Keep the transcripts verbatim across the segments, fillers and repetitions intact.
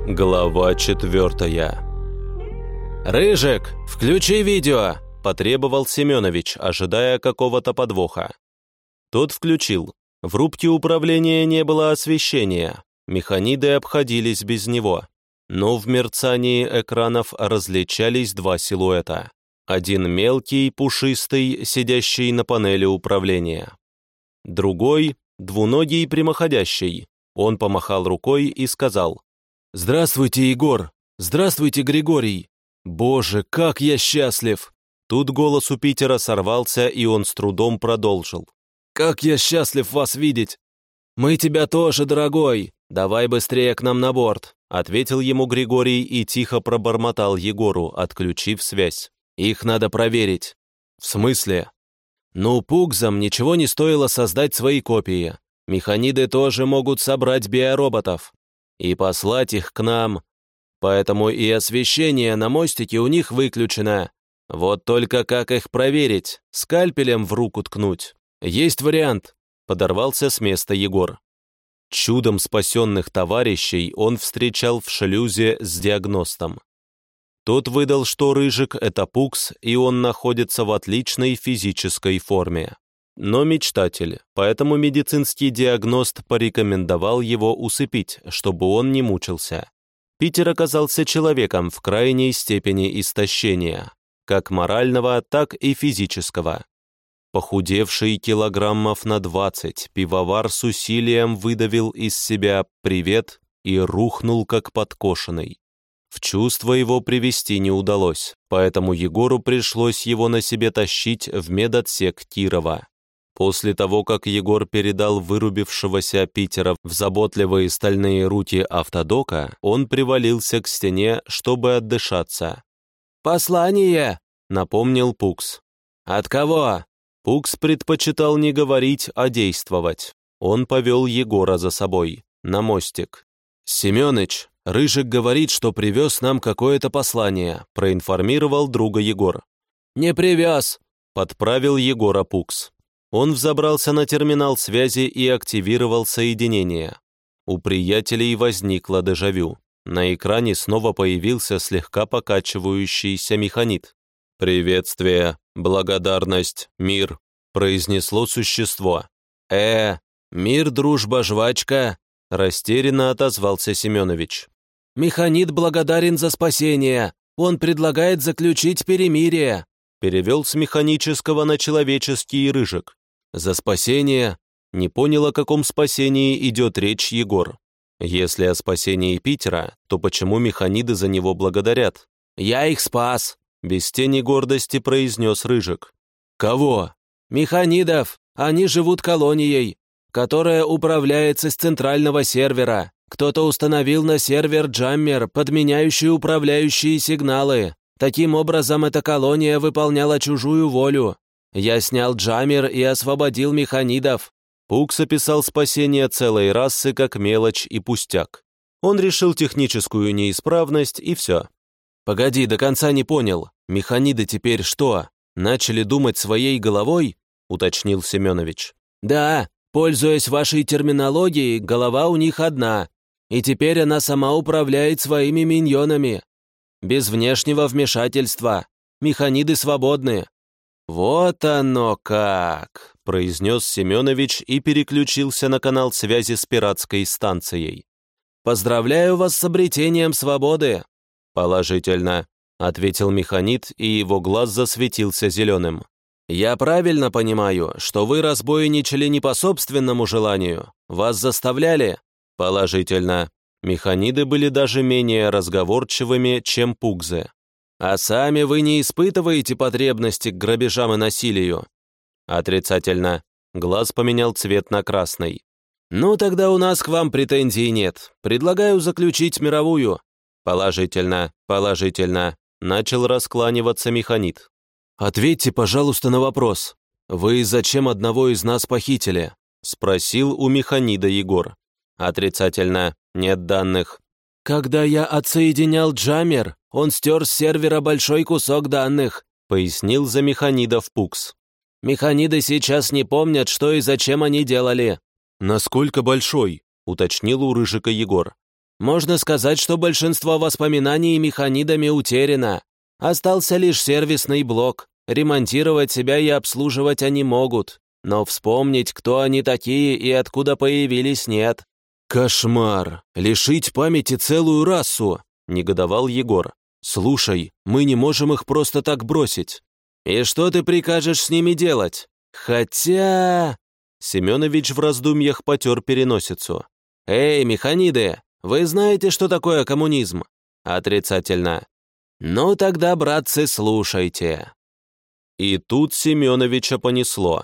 Глава четвертая. «Рыжик, включи видео!» – потребовал Семенович, ожидая какого-то подвоха. Тот включил. В рубке управления не было освещения. Механиды обходились без него. Но в мерцании экранов различались два силуэта. Один мелкий, пушистый, сидящий на панели управления. Другой – двуногий прямоходящий. Он помахал рукой и сказал: «Здравствуйте, Егор! Здравствуйте, Григорий! Боже, как я счастлив!» Тут голос у Питера сорвался, и он с трудом продолжил: «Как я счастлив вас видеть!» «Мы тебя тоже, дорогой! Давай быстрее к нам на борт!» Ответил ему Григорий и тихо пробормотал Егору, отключив связь. «Их надо проверить». «В смысле?» «Ну, пугзам ничего не стоило создать свои копии. Механиды тоже могут собрать биороботов и послать их к нам. Поэтому и освещение на мостике у них выключено. Вот только как их проверить? Скальпелем в руку ткнуть? Есть вариант», — подорвался с места Егор. Чудом спасенных товарищей он встречал в шлюзе с диагностом. Тот выдал, что Рыжик — это пукс, и он находится в отличной физической форме. Но мечтатель, поэтому медицинский диагност порекомендовал его усыпить, чтобы он не мучился. Питер оказался человеком в крайней степени истощения, как морального, так и физического. Похудевший килограммов на двадцать, пивовар с усилием выдавил из себя «привет» и рухнул как подкошенный. В чувство его привести не удалось, поэтому Егору пришлось его на себе тащить в медотсек Кирова. После того, как Егор передал вырубившегося Питера в заботливые стальные руки автодока, он привалился к стене, чтобы отдышаться. «Послание!» — напомнил Пукс. «От кого?» Пукс предпочитал не говорить, а действовать. Он повел Егора за собой, на мостик. «Семёныч, Рыжик говорит, что привез нам какое-то послание», — проинформировал друга Егор. «Не привез», — подправил Егора Пукс. Он взобрался на терминал связи и активировал соединение. У приятелей возникло дежавю. На экране снова появился слегка покачивающийся механит. «Приветствие, благодарность, мир», — произнесло существо. «Э, мир, дружба, жвачка», — растерянно отозвался Семенович. «Механит благодарен за спасение. Он предлагает заключить перемирие», — перевел с механического на человеческий Рыжик. «За спасение?» Не понял, о каком спасении идет речь Егор. Если о спасении Питера, то почему механиды за него благодарят? «Я их спас», — без тени гордости произнес Рыжик. «Кого?» «Механидов. Они живут колонией, которая управляется с центрального сервера. Кто-то установил на сервер джаммер, подменяющий управляющие сигналы. Таким образом, эта колония выполняла чужую волю. Я снял джаммер и освободил механидов». Пукс описал спасение целой расы как мелочь и пустяк. Он решил техническую неисправность, и все. «Погоди, до конца не понял. Механиды теперь что, начали думать своей головой?» — уточнил Семенович. «Да, пользуясь вашей терминологией, голова у них одна, и теперь она сама управляет своими миньонами. Без внешнего вмешательства. Механиды свободны». «Вот оно как!» — произнес Семенович и переключился на канал связи с пиратской станцией. «Поздравляю вас с обретением свободы!» «Положительно», — ответил механит, и его глаз засветился зеленым. «Я правильно понимаю, что вы разбойничали не по собственному желанию? Вас заставляли?» «Положительно». Механиды были даже менее разговорчивыми, чем пугзы. «А сами вы не испытываете потребности к грабежам и насилию?» «Отрицательно». Глаз поменял цвет на красный. «Ну, тогда у нас к вам претензий нет. Предлагаю заключить мировую». «Положительно, положительно», — начал раскланиваться механит. «Ответьте, пожалуйста, на вопрос. Вы зачем одного из нас похитили?» — спросил у механида Егор. «Отрицательно, нет данных». «Когда я отсоединял джаммер, он стер с сервера большой кусок данных», — пояснил за механидов Пукс. «Механиды сейчас не помнят, что и зачем они делали». «Насколько большой?» — уточнил у Рыжика Егор. Можно сказать, что большинство воспоминаний механидами утеряно. Остался лишь сервисный блок. Ремонтировать себя и обслуживать они могут. Но вспомнить, кто они такие и откуда появились, нет. «Кошмар! Лишить памяти целую расу!» — негодовал Егор. «Слушай, мы не можем их просто так бросить». «И что ты прикажешь с ними делать? Хотя...» Семенович в раздумьях потер переносицу. «Эй, механиды, вы знаете, что такое коммунизм?» «Отрицательно». «Ну тогда, братцы, слушайте». И тут Семеновича понесло.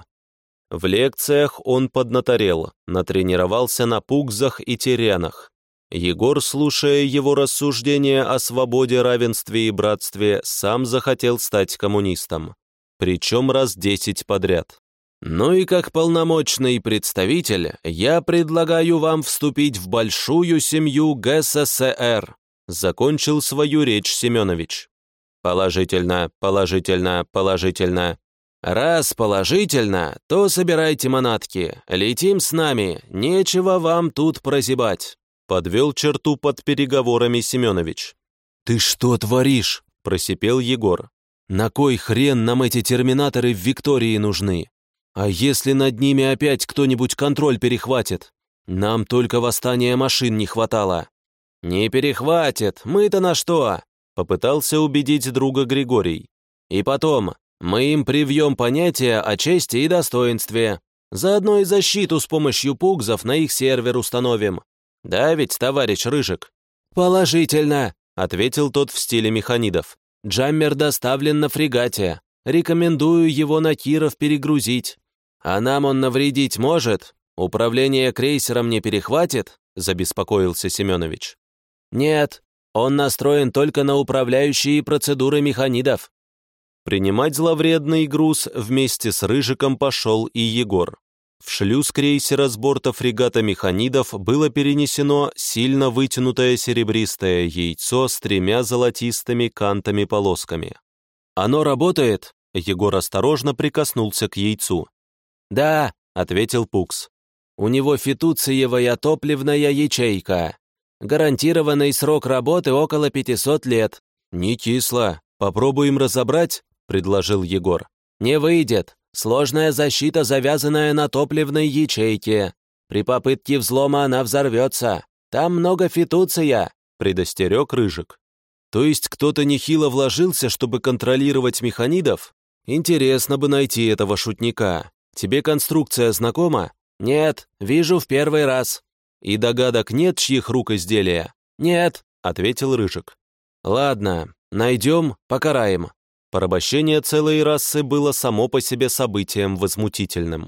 В лекциях он поднаторел, натренировался на пугзах и терянах. Егор, слушая его рассуждения о свободе, равенстве и братстве, сам захотел стать коммунистом. Причем раз десять подряд. «Ну и как полномочный представитель, я предлагаю вам вступить в большую семью ГССР», закончил свою речь Семенович. «Положительно, положительно, положительно. Раз положительно, то собирайте манатки, летим с нами, нечего вам тут прозябать», подвел черту под переговорами Семенович. «Ты что творишь?» – просипел Егор. «На кой хрен нам эти терминаторы в Виктории нужны? А если над ними опять кто-нибудь контроль перехватит? Нам только восстания машин не хватало». «Не перехватит, мы-то на что?» – попытался убедить друга Григорий. «И потом, мы им привьем понятие о чести и достоинстве. Заодно и защиту с помощью пугзов на их сервер установим. Да ведь, товарищ Рыжик?» «Положительно», — ответил тот в стиле механидов. «Джаммер доставлен на фрегате. Рекомендую его на Киров перегрузить. А нам он навредить может? Управление крейсером не перехватит?» — забеспокоился Семенович. «Нет, он настроен только на управляющие процедуры механидов». Принимать зловредный груз вместе с Рыжиком пошел и Егор. В шлюз крейсера с борта фрегата механидов было перенесено сильно вытянутое серебристое яйцо с тремя золотистыми кантами-полосками. «Оно работает?» — Егор осторожно прикоснулся к яйцу. «Да», — ответил Пукс. «У него фитуциевая топливная ячейка. Гарантированный срок работы около пятисот лет. Не кисло. Попробуем разобрать?» — предложил Егор. «Не выйдет. Сложная защита, завязанная на топливной ячейке. При попытке взлома она взорвется. Там много фитуция», — предостерег Рыжик. «То есть кто-то нехило вложился, чтобы контролировать механидов? Интересно бы найти этого шутника. Тебе конструкция знакома?» «Нет, вижу в первый раз». «И догадок нет, чьих рук изделия?» «Нет», — ответил Рыжик. «Ладно, найдем, покараем». Порабощение целой расы было само по себе событием возмутительным.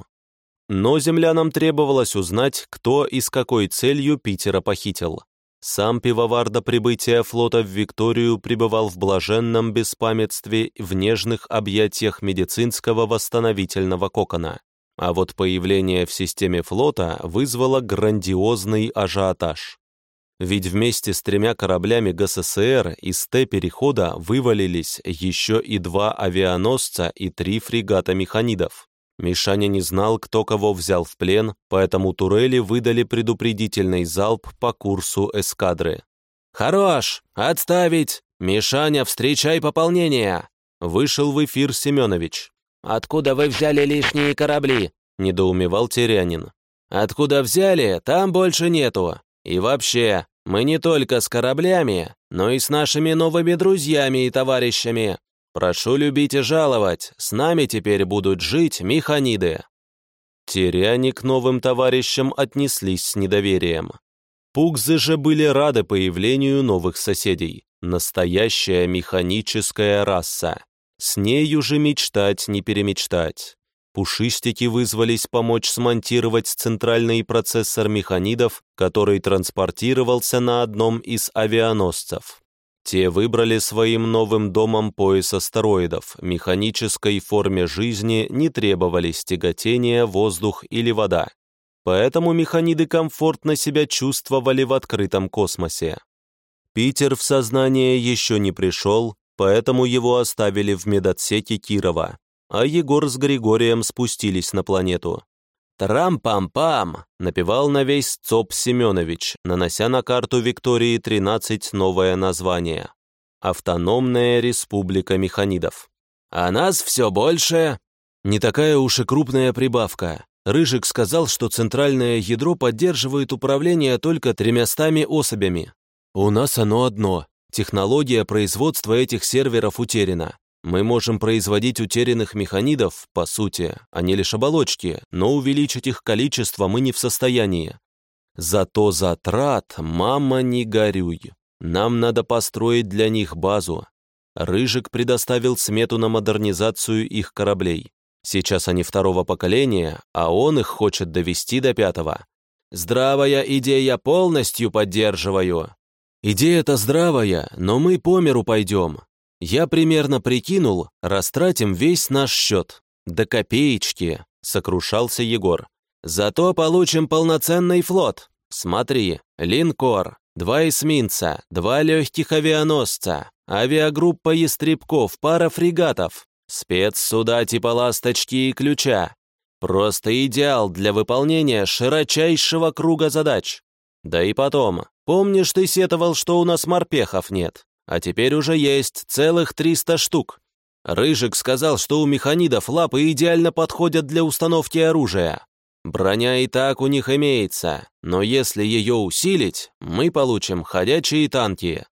Но землянам требовалось узнать, кто и с какой целью Питера похитил. Сам пивовар до прибытия флота в Викторию пребывал в блаженном беспамятстве в нежных объятиях медицинского восстановительного кокона. А вот появление в системе флота вызвало грандиозный ажиотаж. Ведь вместе с тремя кораблями ГССР из Т-перехода вывалились еще и два авианосца и три фрегата механидов. Мишаня не знал, кто кого взял в плен, поэтому турели выдали предупредительный залп по курсу эскадры. «Хорош! Отставить! Мишаня, встречай пополнение!» Вышел в эфир Семенович. «Откуда вы взяли лишние корабли?» — недоумевал Терянин. «Откуда взяли, там больше нету. И вообще, мы не только с кораблями, но и с нашими новыми друзьями и товарищами. Прошу любить и жаловать, с нами теперь будут жить механиды». Теряне к новым товарищам отнеслись с недоверием. Пугзы же были рады появлению новых соседей. Настоящая механическая раса. С нею же мечтать не перемечтать. Пушистики вызвались помочь смонтировать центральный процессор механидов, который транспортировался на одном из авианосцев. Те выбрали своим новым домом пояс астероидов, механической форме жизни не требовались тяготения, воздух или вода. Поэтому механиды комфортно себя чувствовали в открытом космосе. Питер в сознание еще не пришел, поэтому его оставили в медотсеке Кирова, а Егор с Григорием спустились на планету. «Трам-пам-пам!» — напевал на весь ЦОП Семенович, нанося на карту Виктории-тринадцать новое название. Автономная республика механидов. «А нас все больше!» Не такая уж и крупная прибавка. Рыжик сказал, что центральное ядро поддерживает управление только тремястами особями. У нас оно одно. Технология производства этих серверов утеряна. Мы можем производить утерянных механидов, по сути, они лишь оболочки, но увеличить их количество мы не в состоянии. Зато затрат, мама, не горюй. Нам надо построить для них базу. Рыжик предоставил смету на модернизацию их кораблей. Сейчас они второго поколения, а он их хочет довести до пятого. Здравая идея, полностью поддерживаю. Идея-то здравая, но мы по миру пойдем. Я примерно прикинул, растратим весь наш счет. До копеечки, сокрушался Егор. Зато получим полноценный флот. Смотри, линкор, два эсминца, два легких авианосца, авиагруппа ястребков, пара фрегатов, спецсуда типа «Ласточки» и «Ключа». Просто идеал для выполнения широчайшего круга задач. Да и потом, помнишь, ты сетовал, что у нас морпехов нет? А теперь уже есть целых триста штук. Рыжик сказал, что у механидов лапы идеально подходят для установки оружия. Броня и так у них имеется, но если ее усилить, мы получим ходячие танки.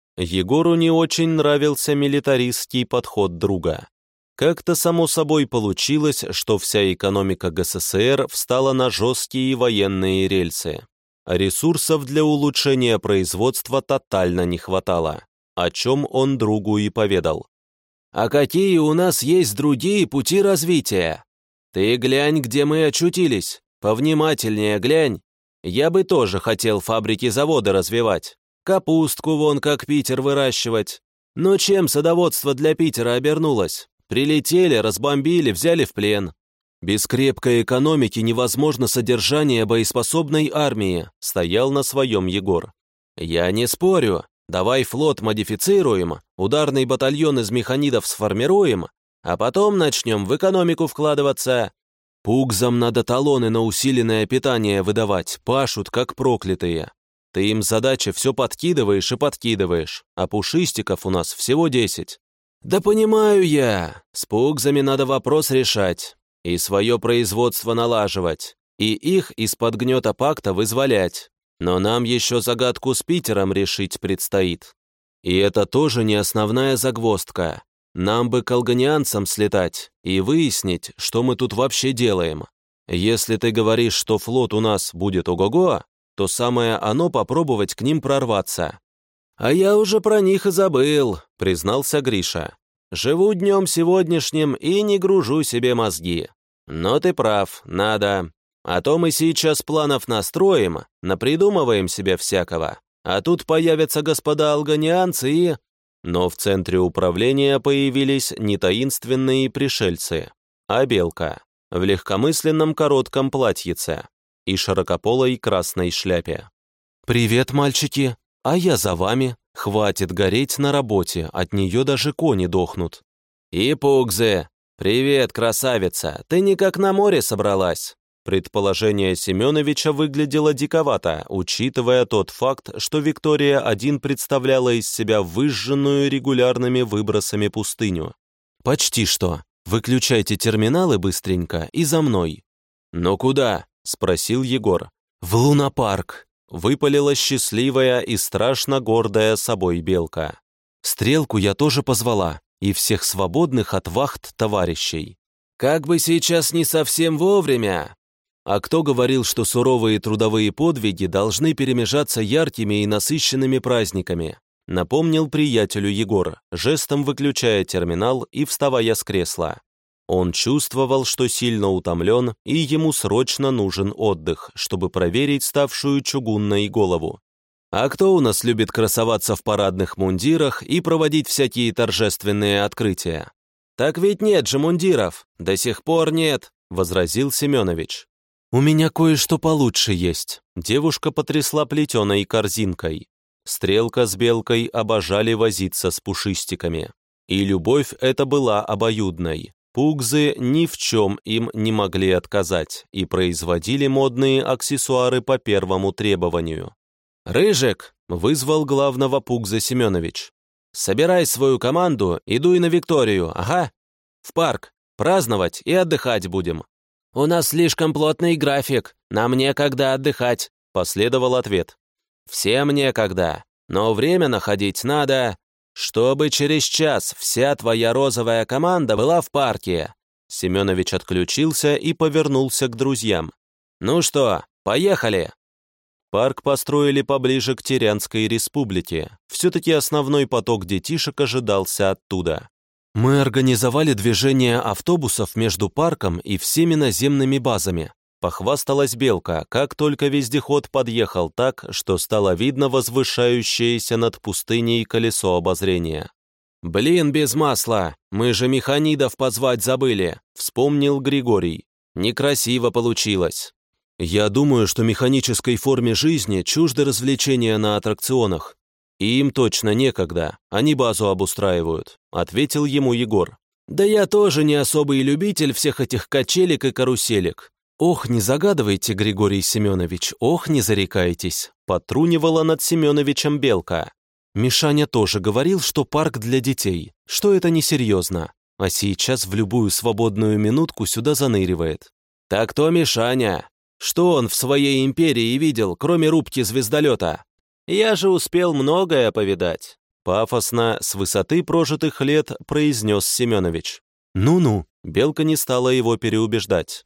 Егору не очень нравился милитаристский подход друга. Как-то само собой получилось, что вся экономика ГССР встала на жесткие военные рельсы. А ресурсов для улучшения производства тотально не хватало, о чем он другу и поведал. «А какие у нас есть другие пути развития? Ты глянь, где мы очутились, повнимательнее глянь. Я бы тоже хотел фабрики-заводы развивать, капустку вон как Питер выращивать. Но чем садоводство для Питера обернулось? Прилетели, разбомбили, взяли в плен. Без крепкой экономики невозможно содержание боеспособной армии», стоял на своем Егор. «Я не спорю. Давай флот модифицируем, ударный батальон из механидов сформируем, а потом начнем в экономику вкладываться. Пугзам надо талоны на усиленное питание выдавать, пашут как проклятые. Ты им задачи все подкидываешь и подкидываешь, а пушистиков у нас всего десять. Да понимаю я, с пугзами надо вопрос решать, и свое производство налаживать, и их из-под гнета пакта вызволять. Но нам еще загадку с Питером решить предстоит. И это тоже не основная загвоздка. Нам бы к алганианцам слетать и выяснить, что мы тут вообще делаем. Если ты говоришь, что флот у нас будет ого-го, то самое оно попробовать к ним прорваться». «А я уже про них и забыл», — признался Гриша. «Живу днем сегодняшним и не гружу себе мозги. Но ты прав, надо. А то мы сейчас планов настроим, напридумываем себе всякого, а тут появятся господа алганианцы и...» Но в центре управления появились не таинственные пришельцы, а белка в легкомысленном коротком платьице и широкополой красной шляпе. «Привет, мальчики, а я за вами. Хватит гореть на работе, от нее даже кони дохнут». «И Пугзе! Привет, красавица, ты никак на море собралась?» Предположение Семеновича выглядело диковато, учитывая тот факт, что Виктория-один представляла из себя выжженную регулярными выбросами пустыню. «Почти что. Выключайте терминалы быстренько и за мной». «Но куда?» — спросил Егор. «В лунопарк», — выпалила счастливая и страшно гордая собой белка. «Стрелку я тоже позвала, и всех свободных от вахт товарищей». «Как бы сейчас не совсем вовремя!» А кто говорил, что суровые трудовые подвиги должны перемежаться яркими и насыщенными праздниками? Напомнил приятелю Егор, жестом выключая терминал и вставая с кресла. Он чувствовал, что сильно утомлен, и ему срочно нужен отдых, чтобы проверить ставшую чугунной голову. А кто у нас любит красоваться в парадных мундирах и проводить всякие торжественные открытия? «Так ведь нет же мундиров, до сих пор нет», — возразил Семенович. «У меня кое-что получше есть». Девушка потрясла плетеной корзинкой. Стрелка с белкой обожали возиться с пушистиками. И любовь эта была обоюдной. Пугзы ни в чем им не могли отказать и производили модные аксессуары по первому требованию. «Рыжик!» — вызвал главного Пугза Семенович. «Собирай свою команду и дуй на Викторию, ага. В парк. Праздновать и отдыхать будем». «У нас слишком плотный график, нам некогда отдыхать», — последовал ответ. «Всем некогда, но время находить надо, чтобы через час вся твоя розовая команда была в парке». Семенович отключился и повернулся к друзьям. «Ну что, поехали?» Парк построили поближе к Терянской республике. Все-таки основной поток детишек ожидался оттуда. «Мы организовали движение автобусов между парком и всеми наземными базами», похвасталась Белка, как только вездеход подъехал так, что стало видно возвышающееся над пустыней колесо обозрения. «Блин, без масла! Мы же механидов позвать забыли!» — вспомнил Григорий. «Некрасиво получилось». «Я думаю, что механической форме жизни чужды развлечения на аттракционах. И им точно некогда, они базу обустраивают», — ответил ему Егор. «Да я тоже не особый любитель всех этих качелек и каруселек». «Ох, не загадывайте, Григорий Семенович, ох, не зарекайтесь», — потрунивала над Семеновичем Белка. «Мишаня тоже говорил, что парк для детей, что это несерьезно, а сейчас в любую свободную минутку сюда заныривает». «Так кто Мишаня? Что он в своей империи видел, кроме рубки звездолета? Я же успел многое повидать», — пафосно, с высоты прожитых лет произнес Семенович. «Ну-ну», — Белка не стала его переубеждать.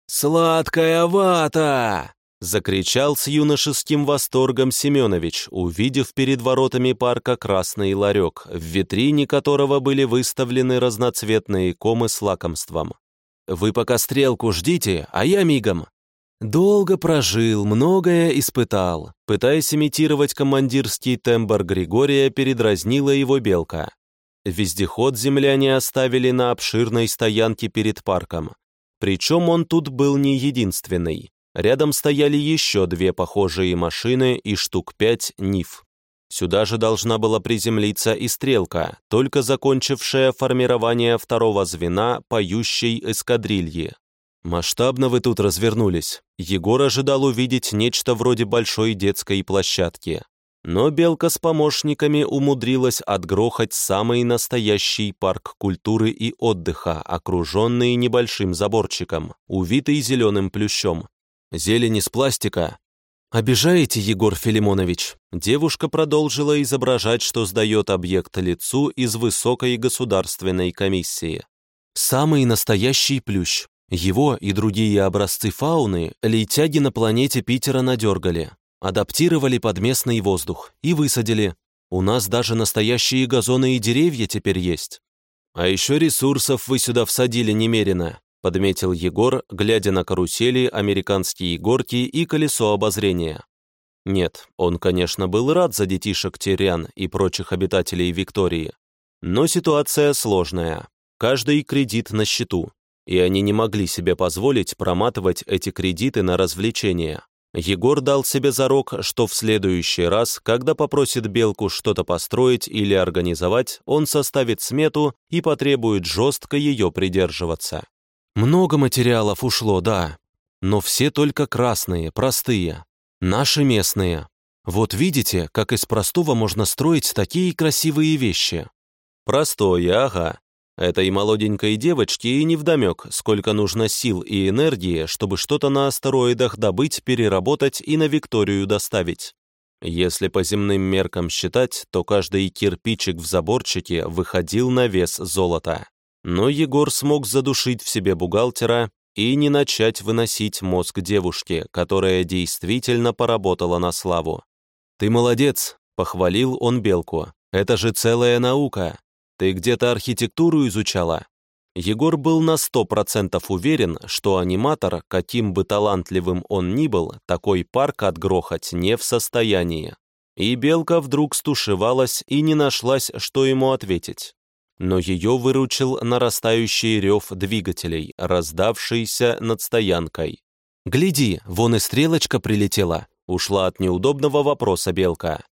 «Сладкая вата!» — закричал с юношеским восторгом Семенович, увидев перед воротами парка красный ларек, в витрине которого были выставлены разноцветные комы с лакомством. «Вы пока стрелку ждите, а я мигом». Долго прожил, многое испытал. Пытаясь имитировать командирский тембр Григория, передразнила его Белка. Вездеход земляне оставили на обширной стоянке перед парком. Причем он тут был не единственный. Рядом стояли еще две похожие машины и штук пять НИФ. Сюда же должна была приземлиться и стрелка, только закончившая формирование второго звена поющей эскадрильи. «Масштабно вы тут развернулись». Егор ожидал увидеть нечто вроде большой детской площадки. Но Белка с помощниками умудрилась отгрохать самый настоящий парк культуры и отдыха, окруженный небольшим заборчиком, увитый зеленым плющом. Зелень из пластика. «Обижаете, Егор Филимонович?» Девушка продолжила изображать, что сдает объект лицу из высокой государственной комиссии. «Самый настоящий плющ. Его и другие образцы фауны летяги на планете Питера надергали, адаптировали под местный воздух и высадили. У нас даже настоящие газоны и деревья теперь есть. А еще ресурсов вы сюда всадили немерено», подметил Егор, глядя на карусели, американские горки и колесо обозрения. Нет, он, конечно, был рад за детишек Терян и прочих обитателей Виктории. Но ситуация сложная. Каждый кредит на счету. И они не могли себе позволить проматывать эти кредиты на развлечения. Егор дал себе зарок, что в следующий раз, когда попросит Белку что-то построить или организовать, он составит смету и потребует жестко ее придерживаться. Много материалов ушло, да, но все только красные, простые, наши местные. Вот видите, как из простого можно строить такие красивые вещи. Простое, ага. Этой молоденькой девочке и невдомек, сколько нужно сил и энергии, чтобы что-то на астероидах добыть, переработать и на Викторию доставить. Если по земным меркам считать, то каждый кирпичик в заборчике выходил на вес золота. Но Егор смог задушить в себе бухгалтера и не начать выносить мозг девушке, которая действительно поработала на славу. «Ты молодец», — похвалил он Белку, — «это же целая наука. Ты где-то архитектуру изучала?» Егор был на сто процентов уверен, что аниматор, каким бы талантливым он ни был, такой парк отгрохать не в состоянии. И Белка вдруг стушевалась и не нашлась, что ему ответить. Но ее выручил нарастающий рев двигателей, раздавшийся над стоянкой. «Гляди, вон и стрелочка прилетела», — ушла от неудобного вопроса Белка.